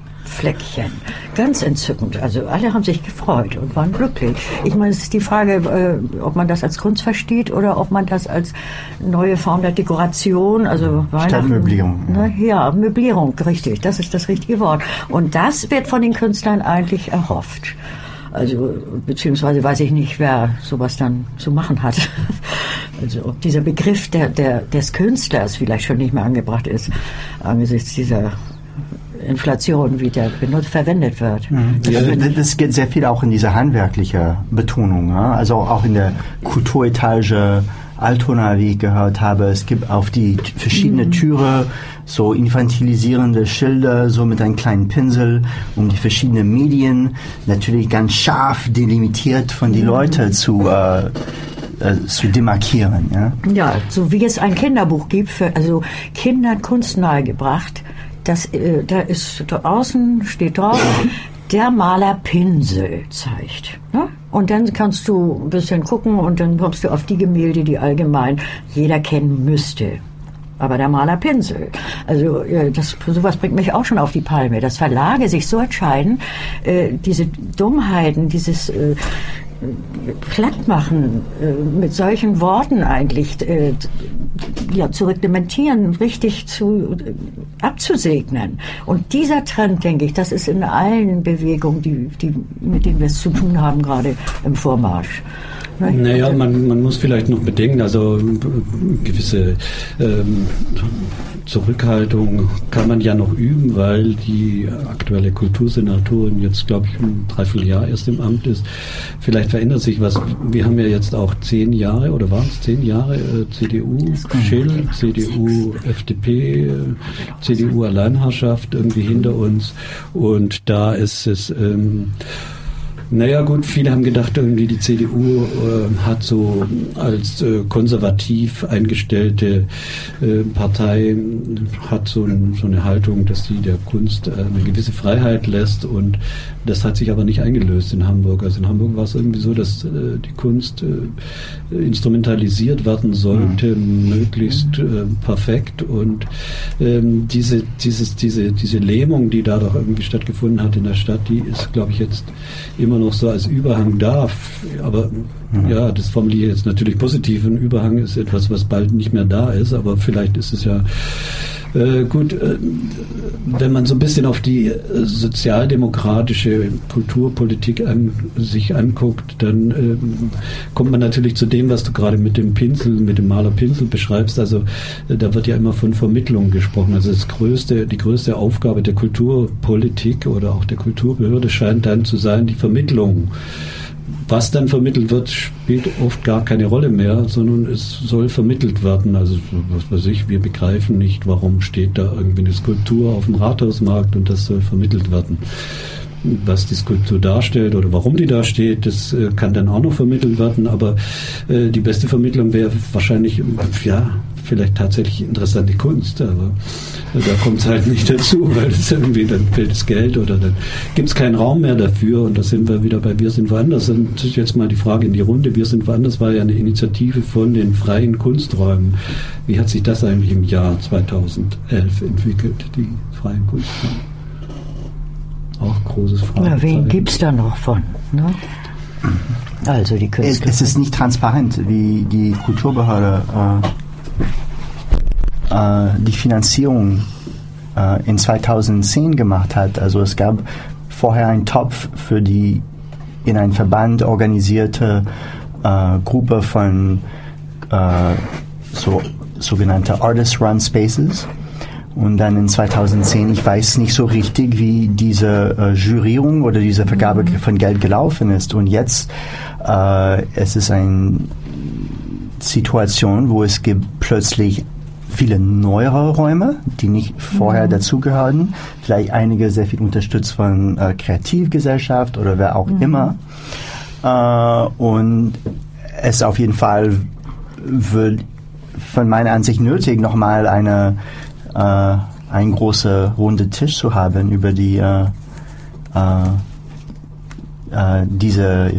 Äh, Ganz entzückend. Also alle haben sich gefreut und waren glücklich. Ich meine, es ist die Frage, äh, ob man das als Kunst versteht oder ob man das als neue Form der Dekoration, also Stadtmöblierung. Ne, ja, Möblierung, richtig. Das ist das richtige Wort. Und das wird von den Künstlern eigentlich erhofft. Also, beziehungsweise weiß ich nicht, wer sowas dann zu machen hat. Also, ob dieser Begriff der, der, des Künstlers vielleicht schon nicht mehr angebracht ist, angesichts dieser Inflation, wie der benutzt, verwendet wird. Mhm. Ja, das geht sehr viel auch in diese handwerkliche Betonung. Ja? Also auch in der Kulturetage Altona, wie ich gehört habe, es gibt auf die verschiedene mhm. Türe so infantilisierende Schilder, so mit einem kleinen Pinsel, um die verschiedenen Medien natürlich ganz scharf delimitiert von die Leute zu äh, zu demarkieren. Ja? Ja, so wie es ein Kinderbuch gibt, für also Kindern Kunst nahegebracht. Das, äh, da ist da außen steht drauf, der Maler Pinsel zeigt. Ne? Und dann kannst du ein bisschen gucken und dann kommst du auf die Gemälde, die allgemein jeder kennen müsste. Aber der Maler Pinsel. Also äh, das, sowas bringt mich auch schon auf die Palme, dass Verlage sich so entscheiden, äh, diese Dummheiten, dieses äh, Plattmachen, äh, mit solchen Worten eigentlich äh, ja, zu reglementieren, richtig zu äh, abzusegnen. Und dieser Trend, denke ich, das ist in allen Bewegungen, die, die, mit denen wir es zu tun haben, gerade im Vormarsch. Naja, man, man muss vielleicht noch bedenken, also gewisse ähm, Zurückhaltung kann man ja noch üben, weil die aktuelle Kultursenatorin jetzt, glaube ich, ein Dreivierteljahr erst im Amt ist. Vielleicht verändert sich was. Wir haben ja jetzt auch zehn Jahre, oder waren es zehn Jahre, äh, C D U, Schill, C D U, F D P, äh, C D U Alleinherrschaft irgendwie hinter uns. Und da ist es... Ähm, Naja gut, viele haben gedacht, irgendwie die C D U äh, hat so als äh, konservativ eingestellte äh, Partei hat so, ein, so eine Haltung, dass sie der Kunst äh, eine gewisse Freiheit lässt und das hat sich aber nicht eingelöst in Hamburg. Also in Hamburg war es irgendwie so, dass äh, die Kunst äh, instrumentalisiert werden sollte, mhm. möglichst äh, perfekt und ähm, diese, dieses, diese, diese Lähmung, die da doch irgendwie stattgefunden hat in der Stadt, die ist, glaube ich, jetzt immer noch so als Überhang da, aber ja, das formuliere ich jetzt natürlich positiv. Ein Überhang ist etwas, was bald nicht mehr da ist, aber vielleicht ist es ja Äh, gut, äh, wenn man so ein bisschen auf die äh, sozialdemokratische Kulturpolitik an, sich anguckt, dann äh, kommt man natürlich zu dem, was du gerade mit dem Pinsel, mit dem Maler Pinsel beschreibst. Also äh, da wird ja immer von Vermittlung gesprochen. Also das größte, die größte Aufgabe der Kulturpolitik oder auch der Kulturbehörde scheint dann zu sein, die Vermittlung. Was dann vermittelt wird, spielt oft gar keine Rolle mehr, sondern es soll vermittelt werden. Also was weiß ich, wir begreifen nicht, warum steht da irgendwie eine Skulptur auf dem Rathausmarkt und das soll vermittelt werden. Was die Skulptur darstellt oder warum die da steht, das äh, kann dann auch noch vermittelt werden, aber äh, die beste Vermittlung wäre wahrscheinlich, ja, vielleicht tatsächlich interessante Kunst, aber da kommt es halt nicht dazu, weil das irgendwie, dann fehlt das Geld oder dann gibt es keinen Raum mehr dafür und da sind wir wieder bei Wir sind woanders. Und jetzt mal die Frage in die Runde, Wir sind woanders war ja eine Initiative von den freien Kunsträumen. Wie hat sich das eigentlich im Jahr zweitausendelf entwickelt, die freien Kunsträume? Auch großes Fragezeichen. Na, wen gibt es da noch von? Ne? Also die Künstler. Es, es ist nicht transparent, wie die Kulturbehörde äh, äh, die Finanzierung äh, in zweitausendzehn gemacht hat. Also es gab vorher einen Topf für die in einem Verband organisierte äh, Gruppe von äh, so, sogenannte Artist-Run Spaces. Und dann in zweitausendzehn, ich weiß nicht so richtig, wie diese äh, Jurierung oder diese Vergabe mhm. von Geld gelaufen ist. Und jetzt äh, es ist eine Situation, wo es gibt plötzlich viele neuere Räume, die nicht vorher mhm. dazugehörten. Vielleicht einige sehr viel unterstützt von äh, Kreativgesellschaft oder wer auch mhm. immer. Äh, und es auf jeden Fall wird von meiner Ansicht nötig, nochmal eine Äh, einen großen runden Tisch zu haben über die äh, äh, äh, diese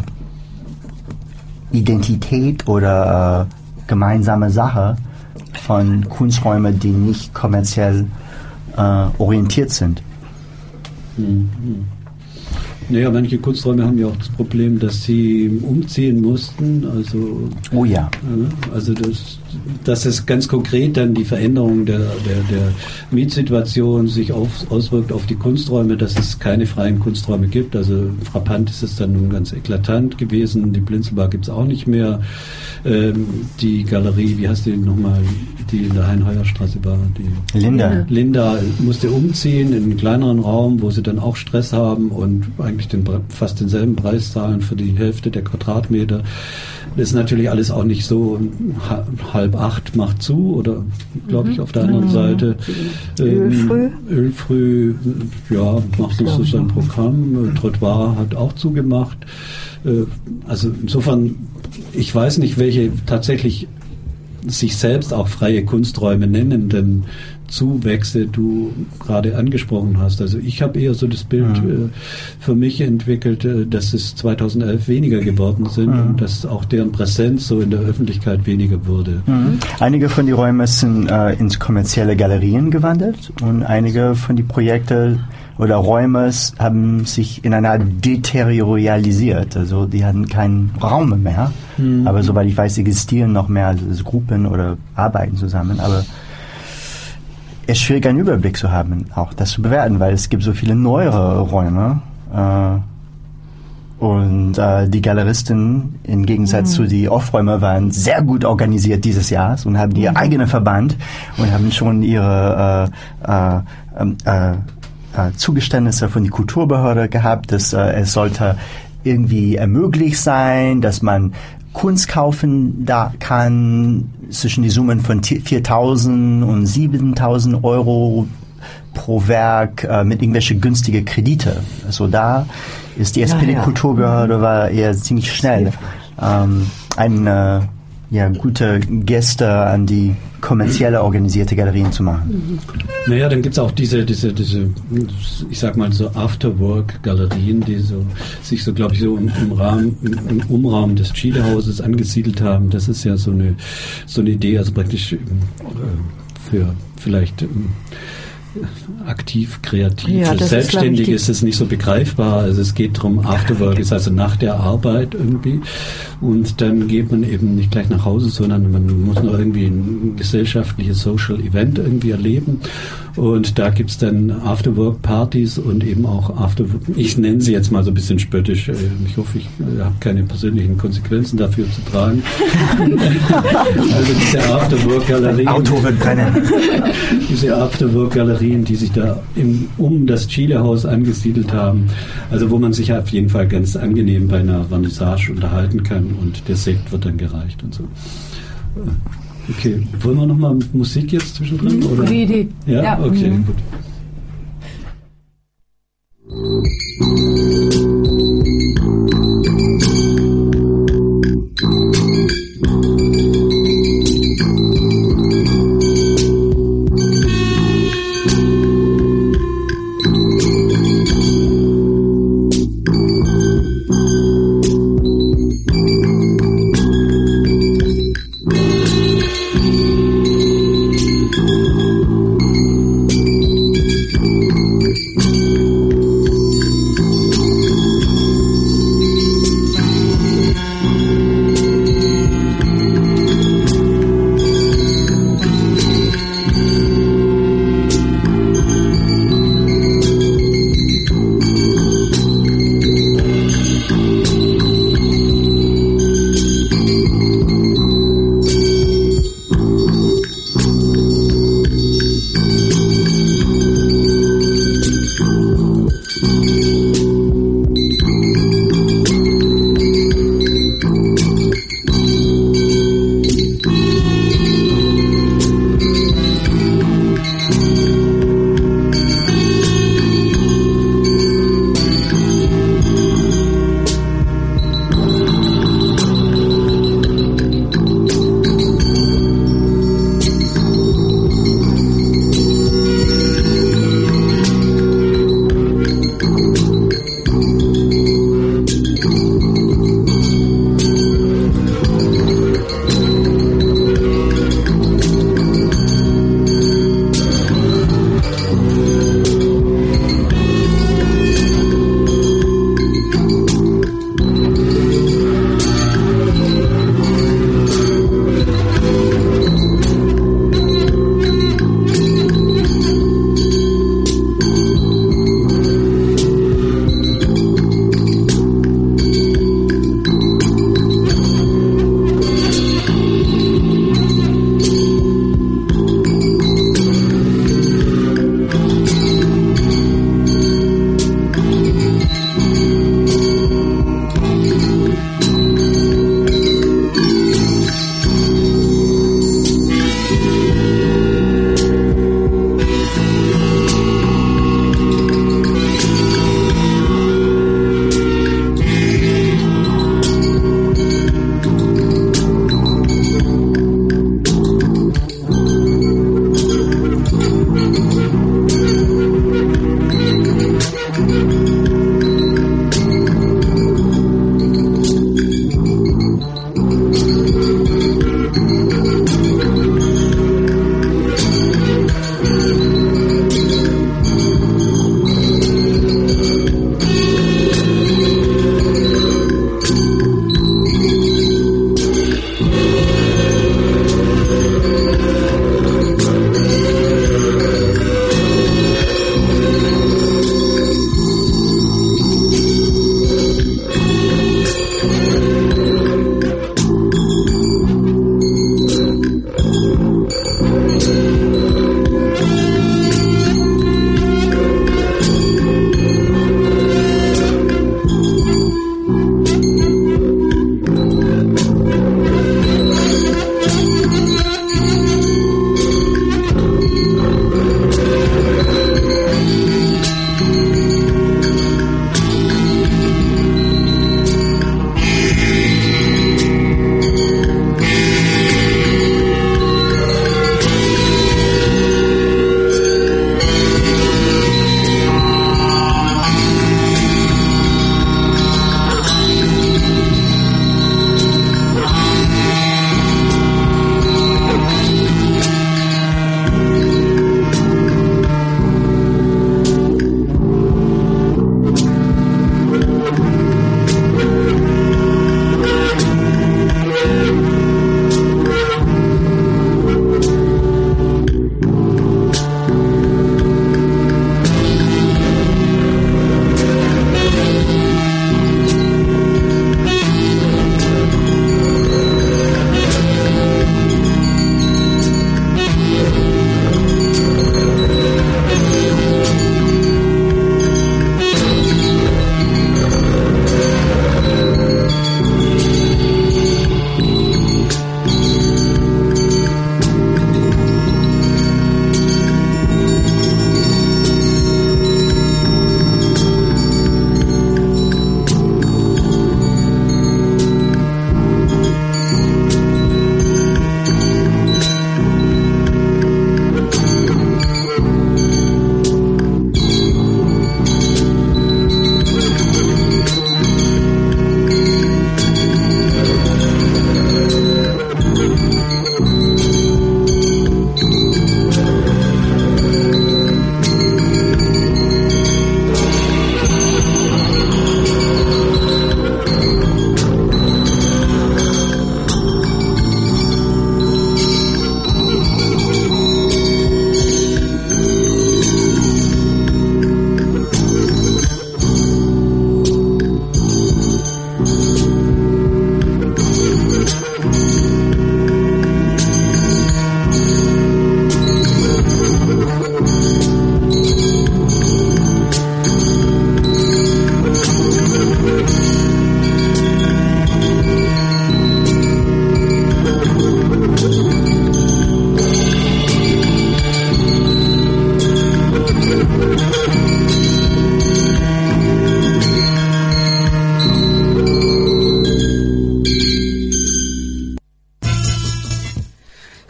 Identität oder äh, gemeinsame Sache von Kunsträumen, die nicht kommerziell äh, orientiert sind. Mhm. Naja, manche Kunsträume haben ja auch das Problem, dass sie umziehen mussten. Also, oh ja. Also das, dass es ganz konkret dann die Veränderung der, der, der Mietsituation sich auf, auswirkt auf die Kunsträume, dass es keine freien Kunsträume gibt. Also frappant ist es dann nun ganz eklatant gewesen. Die Blinzelbar gibt es auch nicht mehr. Ähm, die Galerie, wie heißt die nochmal, die in der Hein-Heuer-Straße war? Die Linda. Linda musste umziehen in einen kleineren Raum, wo sie dann auch Stress haben und eigentlich den, fast denselben Preis zahlen für die Hälfte der Quadratmeter. Das ist natürlich alles auch nicht so, halb acht macht zu oder glaube ich auf der anderen mhm. Seite. Ölfrüh? Ähm, Ölfrüh, ja, macht uns so sein Programm. Trottoir hat auch zugemacht. Äh, also insofern, ich weiß nicht, welche tatsächlich sich selbst auch freie Kunsträume nennenden Zuwächse du gerade angesprochen hast. Also ich habe eher so das Bild mhm. äh, für mich entwickelt, äh, dass es zweitausendelf weniger geworden sind mhm. und dass auch deren Präsenz so in der Öffentlichkeit weniger wurde. Mhm. Einige von den Räumen sind äh, ins kommerzielle Galerien gewandelt und einige von den Projekten oder Räume haben sich in einer Art deteriorialisiert. Also die hatten keinen Raum mehr. Mhm. Aber soweit ich weiß, existieren noch mehr als Gruppen oder arbeiten zusammen. Aber es ist schwierig, einen Überblick zu haben, auch das zu bewerten, weil es gibt so viele neuere Räume. Äh, und äh, die Galeristen, im Gegensatz mhm. zu den Off-Räumen, waren sehr gut organisiert dieses Jahr und haben ihr mhm. eigenen Verband und haben schon ihre äh, äh, äh, äh, Zugeständnisse von der Kulturbehörde gehabt, dass äh, es sollte irgendwie ermöglicht sein, dass man Kunst kaufen da kann zwischen die Summen von viertausend und siebentausend Euro pro Werk äh, mit irgendwelche günstige Kredite. Also da ist die S P D-Kulturbehörde ja. war eher ziemlich schnell ähm, eine ja, gute Geste an die kommerzielle organisierte Galerien zu machen. Naja, dann gibt es auch diese, diese, diese, ich sag mal so Afterwork-Galerien, die so, sich so, glaube ich, so im, im Rahmen, im, im Umraum des Chile-Hauses angesiedelt haben. Das ist ja so eine, so eine Idee, also praktisch äh, für vielleicht aktiv, kreativ. Ja, Für Selbstständige ist es nicht so begreifbar. Also es geht darum, Afterwork ist also nach der Arbeit irgendwie. Und dann geht man eben nicht gleich nach Hause, sondern man muss noch irgendwie ein gesellschaftliches Social Event irgendwie erleben. Und da gibt's dann Afterwork-Partys und eben auch Afterwork. Ich nenne sie jetzt mal so ein bisschen spöttisch. Ich hoffe, ich habe keine persönlichen Konsequenzen dafür zu tragen. Also diese Afterwork-Galerien. Auto wird brennen. Diese Afterwork-Galerien, die sich da im, um das Chile-Haus angesiedelt haben. Also wo man sich auf jeden Fall ganz angenehm bei einer Vernissage unterhalten kann und der Sekt wird dann gereicht und so. Okay, wollen wir nochmal Musik jetzt zwischendrin? Oder? Die Idee. Ja, ja. Okay, mhm. gut.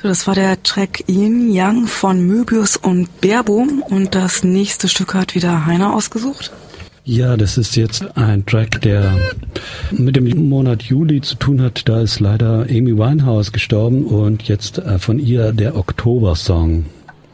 So, das war der Track Yin Yang von Möbius und Baerboom und das nächste Stück hat wieder Heiner ausgesucht. Ja, das ist jetzt ein Track, der mit dem Monat Juli zu tun hat. Da ist leider Amy Winehouse gestorben und jetzt äh, von ihr der Oktober-Song.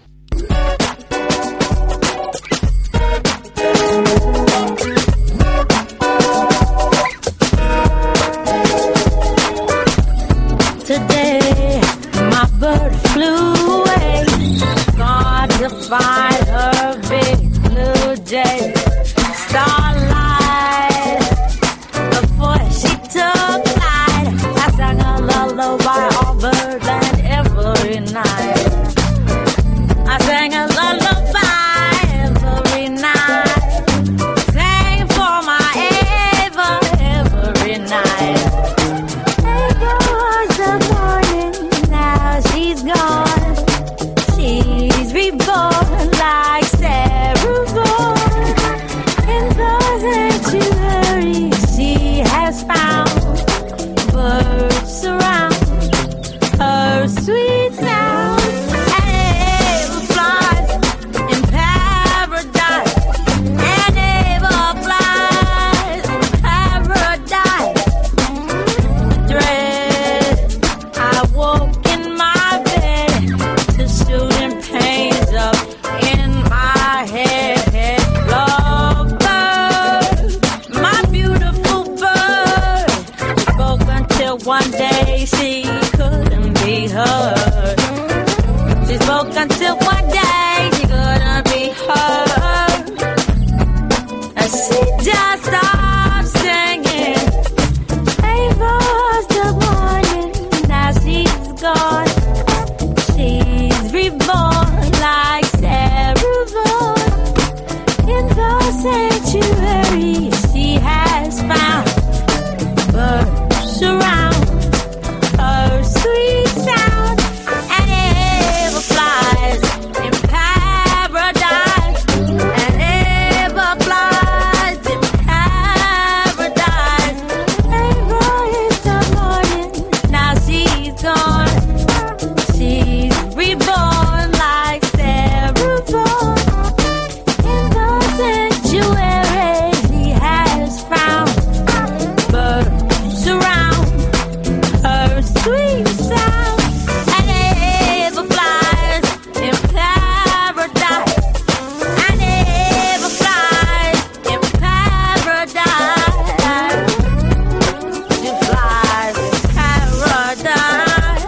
Today, my bird flew away, gone to find her big blue jay. Starlight, before she took flight, I sang a lullaby on birdland every night. I sang a lullaby every night, sang for my Ava every night. Ava was the morning, now she's gone. She's reborn like Sarah born. In the sanctuary she has found, birds surround her sweet sound. And Ava flies in paradise, and Ava flies in paradise. Dread, I woke in my bed to shooting pains up in my head. Love bird, my beautiful bird, spoke until one day she couldn't be heard. She spoke until one day she couldn't be heard. And she just stopped singing. Ava's the morning, now she's gone. She's reborn like Sarah born. In the sanctuary she has found, birds surround her sweet sound. And Ava flies in paradise, and Ava flies in paradise. Ava is the morning, now she's gone. She's reborn like Sarah born. In the sanctuary she has found, birds surround her sweet sound. And Ava flies in paradise, and Ava flies in paradise. She flies in paradise.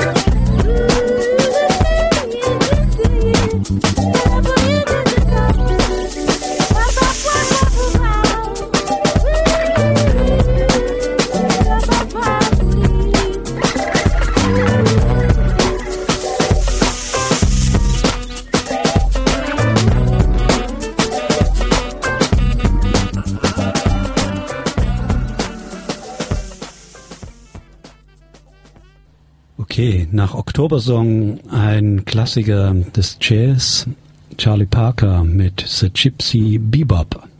Okay, nach Oktobersong ein Klassiker des Jazz, Charlie Parker mit The Gypsy Bebop.